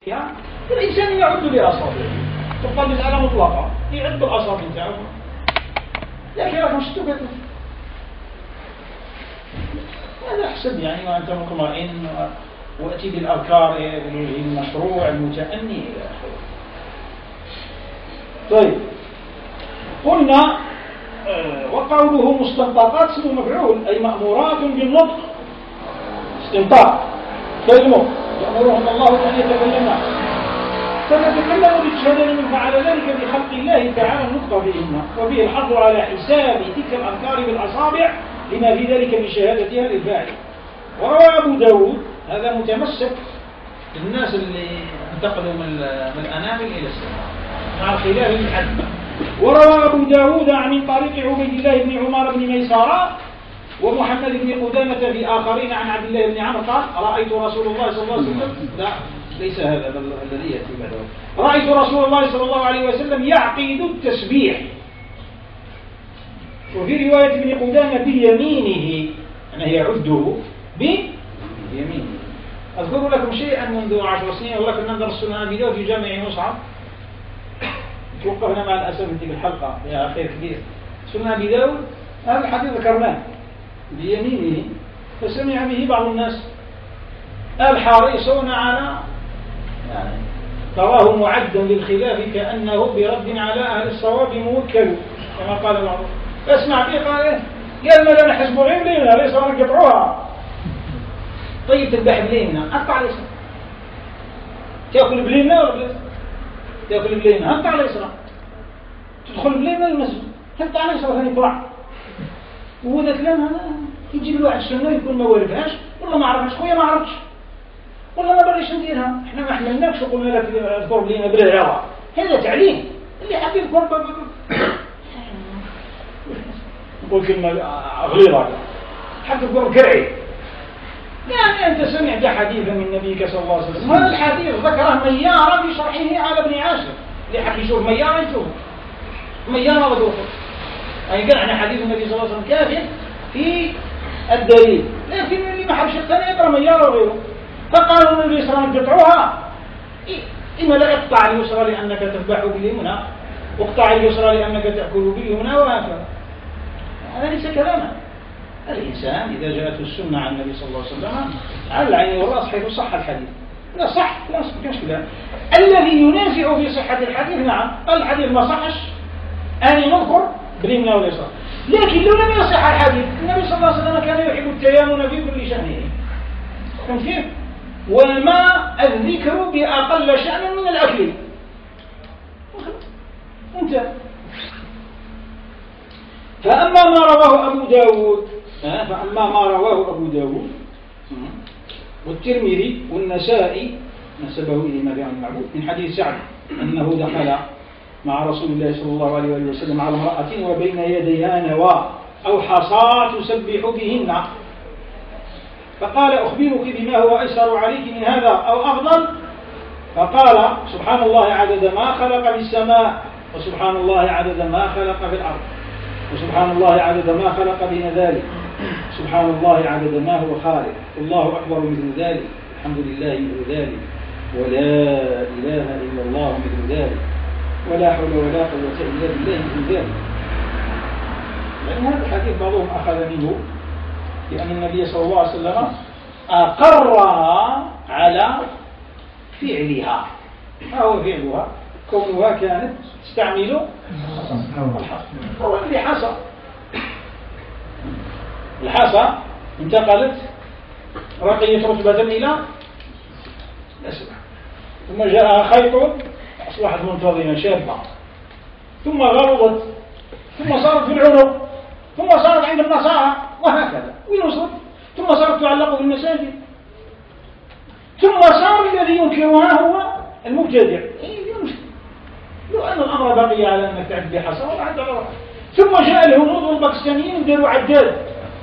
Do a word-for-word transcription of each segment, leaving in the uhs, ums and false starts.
يعني الإنسان يعد بأصابعه تقال مسألة مطلقة يعد بالأصابع تاعه لكن راكم شتو كتب هذا أحسن يعني وأنت مطمئن وأتي بالأذكار المشروع المتأني إلى آخره. طيب قلنا آه وقوله مستنطقات اسم مفعول أي مأمورات بالنطق استنطاق كلمة يأمرهم الله أن يتكلمنا فنتكلم بالشهادة من فعل ذلك بخلق الله تعالى النطق بهن وبه الحظ على حساب تلك الأذكار بالأصابع لما في ذلك من شهادتها للفاعل. وروى أبو داود هذا متمسك بالناس اللي انتقلوا من الأنامل إلى السماء مع الخلاف الحد. وروى أبو داود عن طريق عبيد الله بن عمر بن ميسارة ومحمد بن قدامة في آخرين عن عبد الله بن عمرو قال رأيت رسول الله صلى الله عليه وسلم لا ليس هذا بل الذي يأتي بعده رأيت رسول الله صلى الله عليه وسلم يعقد التسبيح وفي رواية ابن قدامة بيمينه يعني يعده بيمينه. أذكر لكم شيئا منذ عشر سنين والله كنا ندرس سنن أبي داود في جامع مصعب توقفنا مع الأسف في تلك الحلقة يا خير كبير سنن أبي داود هذا الحديث ذكرناه بيمينه فسمع به بعض الناس الحريصون على يعني تراه معدا للخلاف كأنه برد على أهل الصواب موكل كما قال بعضهم اسمع فيه قال ايه قال ما لنا حسبوا غير لينا ليس وانا قطعوها. طيب تذبح بلينا قطع اليسرى تاكل بلينا ولا بلينا تاكل بلينا قطع اليسرى تدخل بلينا المسجد قطع اليسرى ثاني طلع وهذا كلام هذا يجيب الواحد السنه يكون ما وارفهاش والله ما عرفش خويا ما عرفتش والله ما بغيش نديرها احنا ما حملناكش وقلنا لك اذكر بلينا بلا عوض هذا تعليم اللي حاب يذكر نقول كلمة غليظة حتى تقول كرعي يعني أنت سمعت حديثا من نبيك صلى الله عليه وسلم هذا الحديث ذكره ميارة في شرحه على ابن عاشر اللي حق يشوف ميارة يشوف ميارة وذوقه يعني قال عن حديث النبي صلى الله عليه وسلم كافٍ في الدليل لكن اللي ما حبش الثاني يقرأ ميارة وغيره فقالوا النبي صلى الله عليه وسلم قطعوها إما لا اقطع اليسرى لأنك تذبح باليمنى واقطع اليسرى لأنك تأكل باليمنى وهكذا. هذا ليس كلاما. الإنسان إذا جاءته السنة عن النبي صلى الله عليه وسلم على العين والرأس حيث صح الحديث لا صح لا مش كلام الذي ينازع في صحة الحديث نعم قال الحديث ما صحش أن نذكر باليمنى واليسار لكن لو لم يصح الحديث النبي صلى الله عليه وسلم كان يحب التيامن في كل شأنه فهمت كيف؟ وما الذكر بأقل شأن من الأكل انت فأما ما رواه أبو داود فأما ما رواه أبو داود والترمذي والنسائي نسبه إلى ما عن المعبود من حديث سعد أنه دخل مع رسول الله صلى الله عليه وسلم على امرأة وبين يديها نواة أو حصى تسبح بهن فقال أخبرك بما هو أيسر عليك من هذا أو أفضل فقال سبحان الله عدد ما خلق في السماء وسبحان الله عدد ما خلق في الأرض وسبحان الله عدد ما خلق بين ذلك سبحان الله عدد ما هو خالق الله أكبر مثل ذلك الحمد لله مثل ذلك ولا إله إلا الله مثل ذلك ولا حول ولا قوة إلا بالله مثل ذلك. لأن هذا الحديث بعضهم أخذ منه لأن النبي صلى الله عليه وسلم أقرها على فعلها ما هو فعلها كونها كانت تستعمل الحصى هو اللي حصى الحصى انتقلت رقية رتبة إلى الأسبع ثم جاء خيط أصبحت منتظمة شابة ثم غلظت ثم صارت في العنق ثم صارت عند النصارى وهكذا ويوصل ثم صارت تعلق بالمساجد ثم صار الذي ينكرها هو المبتدع لو أن الأمر بقي على أنك تعد بحصى وعد على رأس ثم جاء الهنود والباكستانيين وداروا عداد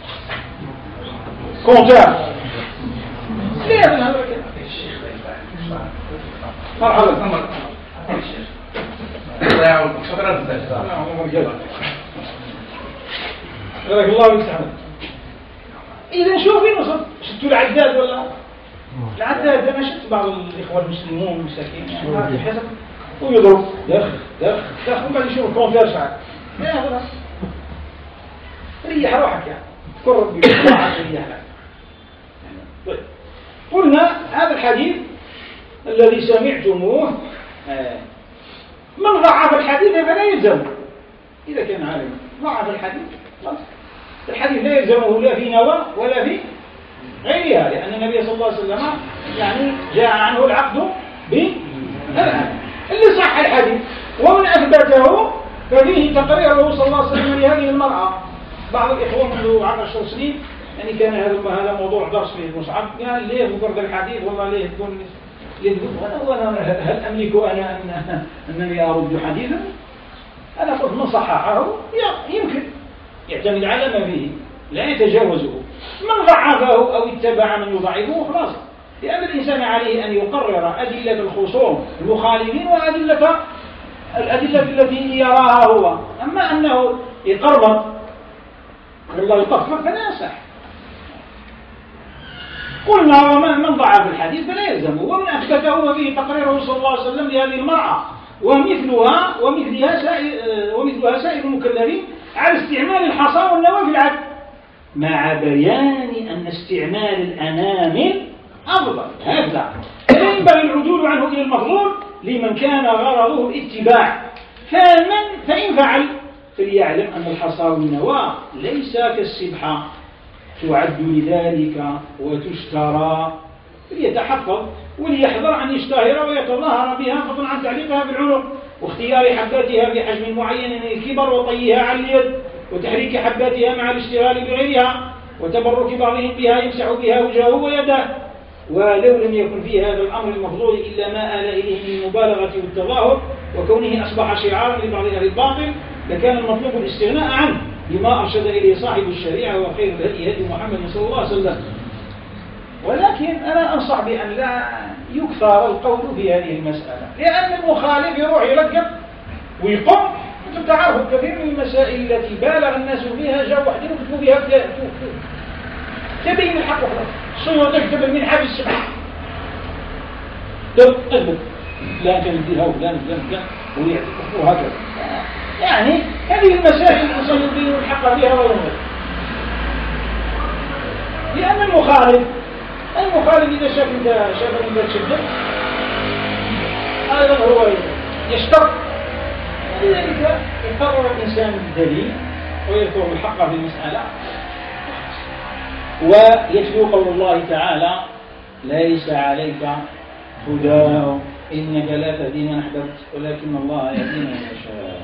كونتار ليه هذا كده مرحبا بارك الله يستحمل إذا شوفي نصد شتوا العداد ولا حتى أنا شفت بعض الإخوة المسلمون المساكين يعني ما في حسب ويضرب دخل دخل دخل وبعد يشوف الكونفير ساعات لا خلاص ريح روحك يعني كرر بيطلعك ريح لك. طيب قلنا هذا الحديث الذي سمعتموه من ضعف الحديث فلا يلزم إذا كان عالما ضعف الحديث خلاص الحديث لا يلزمه لا في نوى ولا في غيرها لأن النبي صلى الله عليه وسلم يعني جاء عنه العقد بالأذان اللي صح الحديث ومن أثبته ففيه تقريره صلى الله عليه وسلم لهذه المرأة. بعض الإخوة منذ عشر سنين يعني كان هذا هذا موضوع درس في المصعب قال ليه مجرد الحديث والله ليه تكون ليه تقول وأنا هل أملك أنا أن أنني أرد حديثا؟ أنا قلت من صححه يمكن يعتمد على ما فيه لا يتجاوزه. من ضعفه أو اتبع من يضعفه خلاص لأن الإنسان عليه أن يقرر أدلة الخصوم المخالفين وأدلة الأدلة التي يراها هو. أما أنه يقرب والله يطفق فلا يصح. قلنا ومن ضعف الحديث فلا يلزمه ومن أثبته فيه تقريره صلى الله عليه وسلم لهذه المرأة ومثلها ومثلها سائر ومثلها سائر المكلفين على استعمال الحصى والنوى في العد مع بيان أن استعمال الأنامل أفضل. هذا لا ينبغي العدول عنه إلى المفضول لمن كان غرضه الاتباع. فمن فإن فعل فليعلم أن الحصى والنوى ليس كالسبحة تعد لذلك وتشترى فليتحفظ وليحذر أن يشتهر ويتظاهر بها فضلا عن تعليقها بالعنق واختيار حباتها بحجم معين من الكبر وطيها على اليد وتحريك حباتها مع الاشتغال بغيرها وتبرك بعضهم بها يمسح بها وجهه ويده. ولو لم يكن في هذا الأمر المفضول إلا ما آل إليه من المبالغة والتظاهر وكونه أصبح شعارا لبعض أهل الباطل لكان المطلوب الاستغناء عنه بما أرشد إليه صاحب الشريعة وخير الهدي هدي محمد صلى الله عليه وسلم. ولكن أنا أنصح بأن لا يكثر القول في هذه المسألة لأن المخالف يروح يركب ويقوم. أنتم تعرفوا كثير من المسائل التي بالغ الناس فيها جاءوا وحدين وكتبوا بها تبين الحق وخلاص. الصيغة تكتب المنحة بالسبع تثبت لا تنزلها ولا نزلها وهكذا. يعني هذه المسائل الإنسان يبين الحق فيها وينظر لأن المخالف المخالف إذا شاف أنت شاف أنت تشدد أيضا هو يشترط. لذلك يقرر الإنسان بالدليل ويذكر الحق في المسألة ويتلو قول الله تعالى ليس عليك هداهم إنك لا تهدي من أحببت ولكن الله يهدي من يشاء.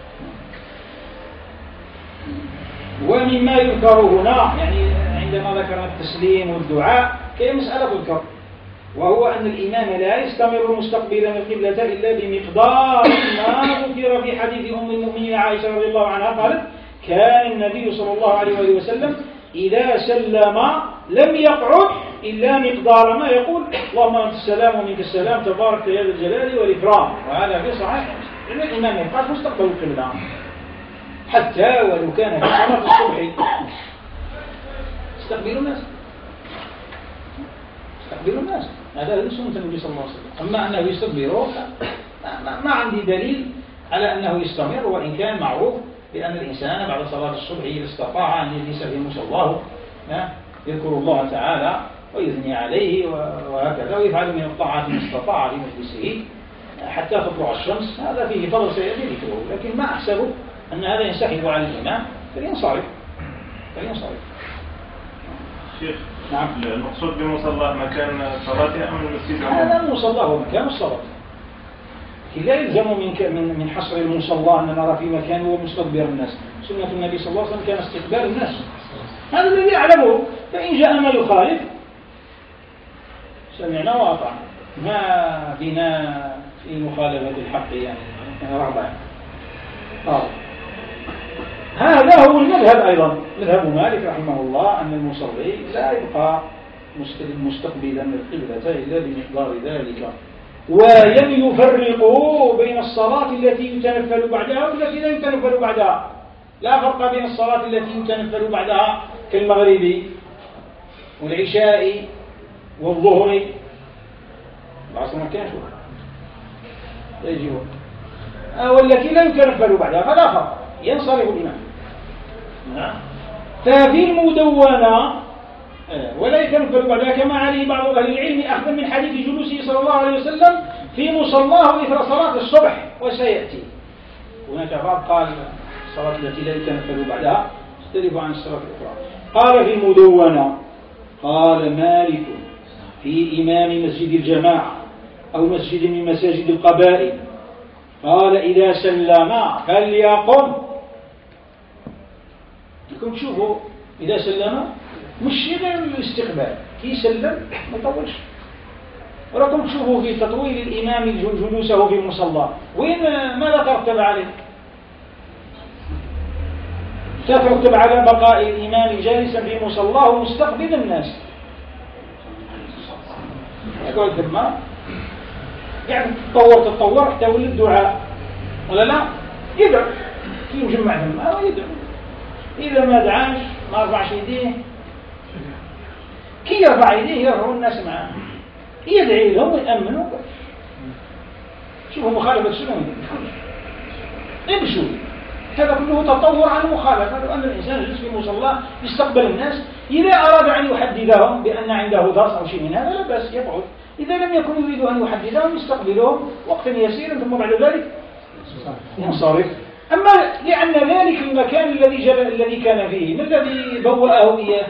ومما يذكر هنا يعني عندما ذكرنا التسليم والدعاء كي مسألة تذكر وهو أن الإمام لا يستمر مستقبلا القبلة إلا بمقدار ما ذكر في حديث أم المؤمنين عائشة رضي الله عنها قالت كان النبي صلى الله عليه وسلم إذا سلم لم يقعد إلا مقدار ما يقول اللهم أنت السلام ومنك السلام تبارك يا ذا الجلال والإكرام. وهذا في صحيح لأن الإمام يقعد مستقبل القبلة حتى ولو كان في صلاة الصبح استقبلوا الناس استقبلوا الناس هذا سنة النبي صلى الله عليه وسلم. أما أنه يستقبله ما, ما عندي دليل على أنه يستمر وإن كان معروف بأن الإنسان بعد صلاة الصبح إذا استطاع أن يجلس في مصلاه يذكر الله تعالى ويثني عليه وهكذا ويفعل من الطاعات ما استطاع في مجلسه حتى تطلع الشمس. هذا فيه فضل سيأتي ذكره لكن ما أحسب أن هذا ينسحب على الإمام فلينصرف فلينصرف. شيخ نعم المقصود بمصلاه مكان صلاته أم المسجد؟ هذا المصلى هو مكان الصلاة. لا يلزم من من من حصر المصلى أن نرى في مكان هو مستقبل الناس. سنة النبي صلى الله عليه وسلم كان استقبال الناس هذا الذي يعلمه. فإن جاء ما يخالف سمعنا وأطعنا ما بنا في مخالفة الحق يعني رغبة. آه. هذا هو المذهب أيضا مذهب مالك رحمه الله أن المصلي لا يبقى مستقبلا القبلة إلا بمقدار ذلك. ولم يفرقوا بين الصلاة التي يتنفل بعدها والتي لا يتنفل بعدها. لا فرق بين الصلاة التي يتنفل بعدها كالمغرب والعشاء والظهر العصر ما كانش لا يجي وقت آه والتي لا يتنفل بعدها فلا فرق ينصرف الإمام. ففي المدونة ولا يتنفل بعدها كما عليه بعض أهل العلم أخذا من حديث جلوسه صلى الله عليه وسلم في مصلاه إثر صلاة الصبح وسيأتي. هناك بعض قال الصلاة التي لا يتنفل بعدها تختلف عن الصلاة الأخرى. قال في المدونة قال مالك في إمام مسجد الجماعة أو مسجد من مساجد القبائل قال إذا سلم فليقم. لكم تشوفوا إذا سلم مش غير الاستقبال كي يسلم ما يطولش. ولكم تشوفوا في تطويل الإمام جلوسه في المصلى وين ماذا ترتب عليه؟ ترتب على بقاء الإمام جالسا في مصلاه مستقبل الناس. يقول ثم يعني تطور تطور حتى ولد الدعاء ولا لا؟ يدعو في مجمع ثم أو يدعو. إذا ما دعاش ما رفعش يديه كي يرفع يديه يرفعوا الناس معه يدعي لهم ويأمنوا. شوفوا مخالفة السنة امشوا. هذا كله تطور عن المخالفة. أن الإنسان يجلس في مصلاه يستقبل الناس إذا أراد أن يحددهم بأن عنده درس أو شيء من هذا لا بأس يقعد. إذا لم يكن يريد أن يحددهم يستقبلهم وقتا يسيرا ثم بعد ذلك ينصرف. أما لأن ذلك المكان الذي جل الذي كان فيه ما الذي بوأه إياه؟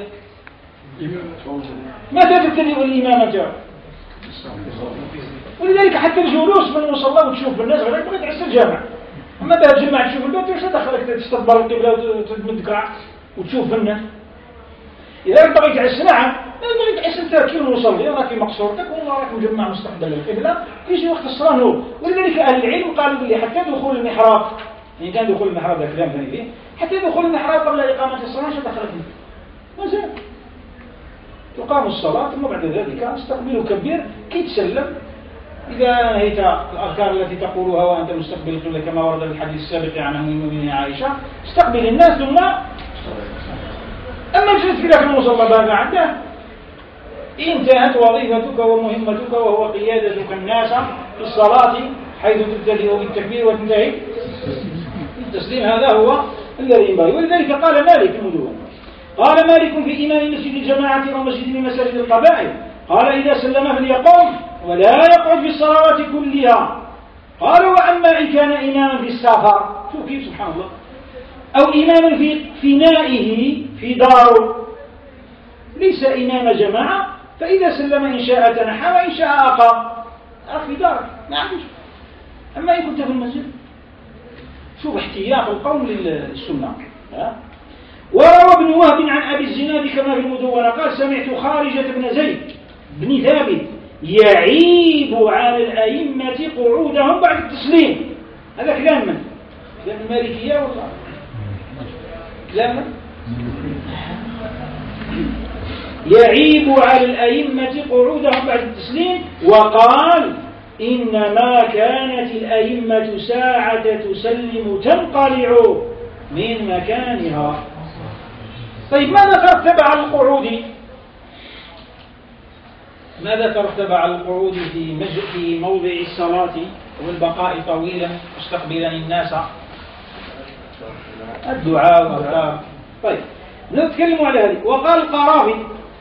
متى تبتدئ الإمامة؟ ولذلك حتى الجلوس من المصلى وتشوف الناس غير تبغي تعس الجامع. أما بها تجمع تشوف البيت واش دخلك تستدبر القبلة وتتمدكع وتشوف الناس. إذا بغيت تعس نعم بغيت تعس أنت كي نصلي راكي مقصورتك وراك مجمع مستقبل القبلة يجي وقت الصلاة نور. ولذلك أهل العلم قالوا لي حتى دخول المحراب يعني كان دخول المحراب هذا كلام ثاني فيه حتى دخول المحراب قبل إقامة الصلاة شو دخلك ما زال تقام الصلاة ثم بعد ذلك استقبل كبير كي تسلم. إذا نهيت الأذكار التي تقولها وأنت مستقبل القبلة كما ورد الحديث السابق عن أم المؤمنين عائشة استقبل الناس ثم أما جلست في داخل المصلى بعد عنده انتهت وظيفتك ومهمتك وهو قيادتك الناس في الصلاة حيث تبتدئ بالتكبير وتنتهي التسليم. هذا هو الذي ينبغي. ولذلك قال مالك المدون قال مالك في إمام مسجد الجماعة أو مسجد من مساجد القبائل قال إذا سلم فليقوم ولا يقعد في الصلوات كلها. قال وأما إن كان إماما في السفر شوف كيف سبحان الله أو إماما في فنائه في داره ليس إمام جماعة فإذا سلم إن شاء تنحى وإن شاء أقام في دارك ما عندش. أما إن كنت في المسجد شوف احتياط القوم للسنة. وروى ابن وهب عن أبي الزناد كما في المدونة قال سمعت خارجة بن زيد بن ثابت يعيب على الأئمة قعودهم بعد التسليم. هذا كلام من؟ كلام المالكية والله كلام من؟ يعيب على الأئمة قعودهم بعد التسليم وقال إنما كانت الأئمة ساعة تسلم تنقلع من مكانها. طيب ماذا ترتب على القعود؟ ماذا ترتب على القعود في مجد في موضع الصلاة والبقاء طويلا مستقبلا الناس؟ الدعاء والأذكار. طيب نتكلم على هذه. وقال القرافي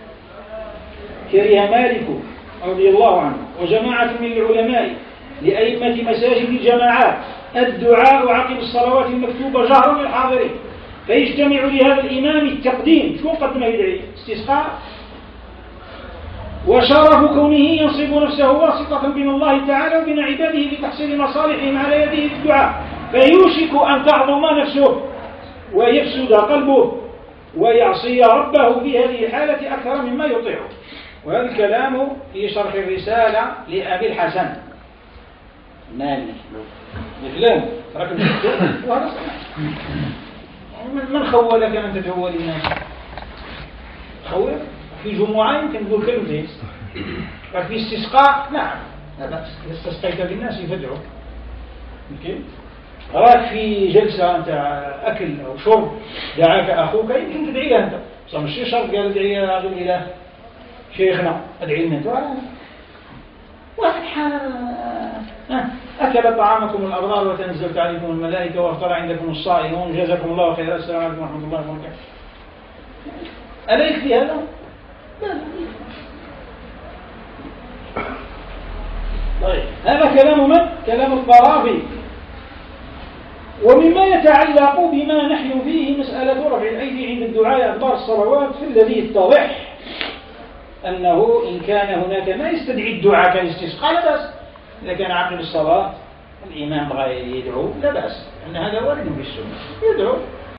كره مالك رضي الله عنه وجماعة من العلماء لأئمة مساجد الجماعات الدعاء عقب الصلوات المكتوبة جهرا للحاضرين فيجتمع لهذا الإمام التقديم. شو قدم يدعي؟ استسقاء وشرف كونه ينصب نفسه واسطة بين الله تعالى وبين عباده لتحصيل مصالحهم على يده الدعاء فيوشك أن تعظم نفسه ويفسد قلبه ويعصي ربه في هذه الحالة أكثر مما يطيعه. وهذا الكلام في شرح الرسالة لأبي الحسن مالك مثله ترك المكتوب وهذا صحيح. من خولك أن تتهول الناس؟ خولك في جمعة يمكن تقول كلمتين في استسقاء نعم استسقيت بالناس يفدعوا يمكن راك في جلسة أنت أكل أو شرب دعاك أخوك يمكن تدعي له أنت صار مش شرط قال ادعي هذا الإله شيخنا ادعي لنا واحد أكل طعامكم الأبرار وتنزلت عليكم الملائكة وافطر عندكم الصائمون جزاكم الله خيرا السلام عليكم ورحمة الله وبركاته. ألا يكفي هذا؟ لا. طيب هذا كلام من؟ كلام القرافي. ومما يتعلق بما نحن فيه مسألة رفع الأيدي عند الدعاء أدبار الصلوات، في الذي يتضح أنه إن كان هناك ما يستدعي الدعاء كالاستسقاء لا بأس. إذا كان عقب الصلاة الإمام بغى يدعو لا بأس، أن هذا وارد في السنة يدعو